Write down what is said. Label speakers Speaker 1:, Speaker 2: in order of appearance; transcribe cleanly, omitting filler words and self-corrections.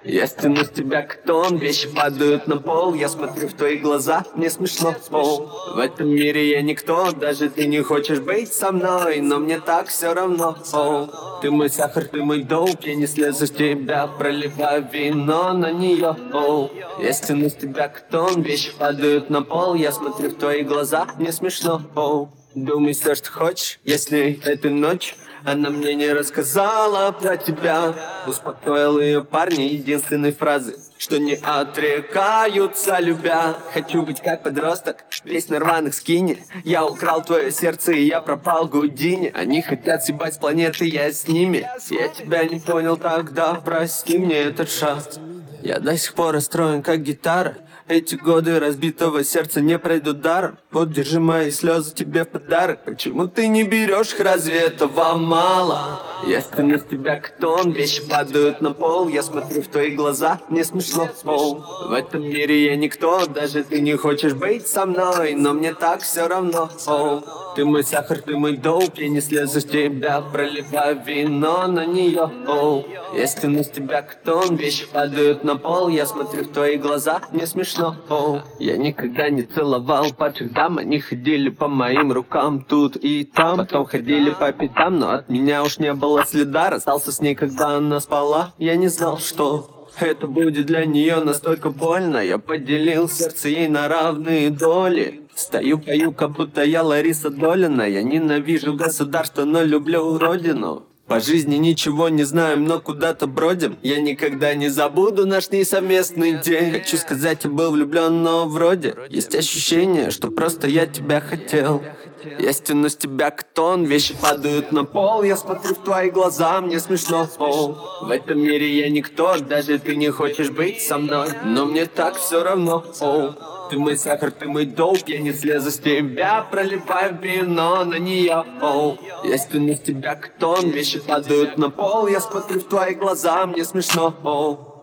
Speaker 1: Я стяну с тебя катон, вещи падают на пол. Я смотрю в твои глаза, мне смешно. В этом мире я никто, даже ты не хочешь быть со мной, но мне так все равно. Ты мой сахар, ты мой доуп, я не слезу с тебя, проливаю вино на нее. Я стяну с тебя катон, вещи падают на пол. Я смотрю в твои глаза, мне смешно. Думай все, что хочешь, если этой ночью она мне не рассказала про тебя. Успокоил ее парни единственной фразы, что не отрекаются, любя. Хочу быть как подросток, весь на рваных скине. Я украл твое сердце и я пропал Гудини. Они хотят съебать с планеты, я с ними. Я тебя не понял тогда, прости мне этот шанс. Я до сих пор расстроен как гитара. Эти годы разбитого сердца не пройдут даром. Вот держи мои слезы тебе в подарок. Почему ты не берешь их, разве этого мало? Я стяну с тебя катон, вещи падают на пол. Я смотрю в твои глаза, мне смешно. В этом мире я никто, даже ты не хочешь быть со мной, но мне так все равно. Ты мой сахар, ты мой доуп, я не слезу с тебя, проливаю вино на нее. Я стяну с тебя катон, вещи падают на пол. Я смотрю в твои глаза, мне смешно. Я никогда не целовал падших дам. Они ходили по моим рукам тут и там. Потом ходили по пятам, но от меня уж не было следа. Расстался с ней, когда она спала. Я не знал, что это будет для нее настолько больно. Я поделил сердце ей на равные доли. Стою, пою, как будто я Лариса Долина. Я ненавижу государство, но люблю родину. По жизни ничего не знаем, но куда-то бродим. Я никогда не забуду наш несовместный день. Хочу сказать, я был влюблен, но вроде есть ощущение, что просто я тебя хотел. Я стяну с тебя катон, вещи падают на пол. Я смотрю в твои глаза, мне смешно. В этом мире я никто, даже ты не хочешь быть со мной, но мне так все равно. Ты мой сахар, ты мой доуп, я не слезу с тебя, проливаю вино на нее. Я стяну с тебя катон, вещи падают на пол. Я смотрю в твои глаза, мне смешно.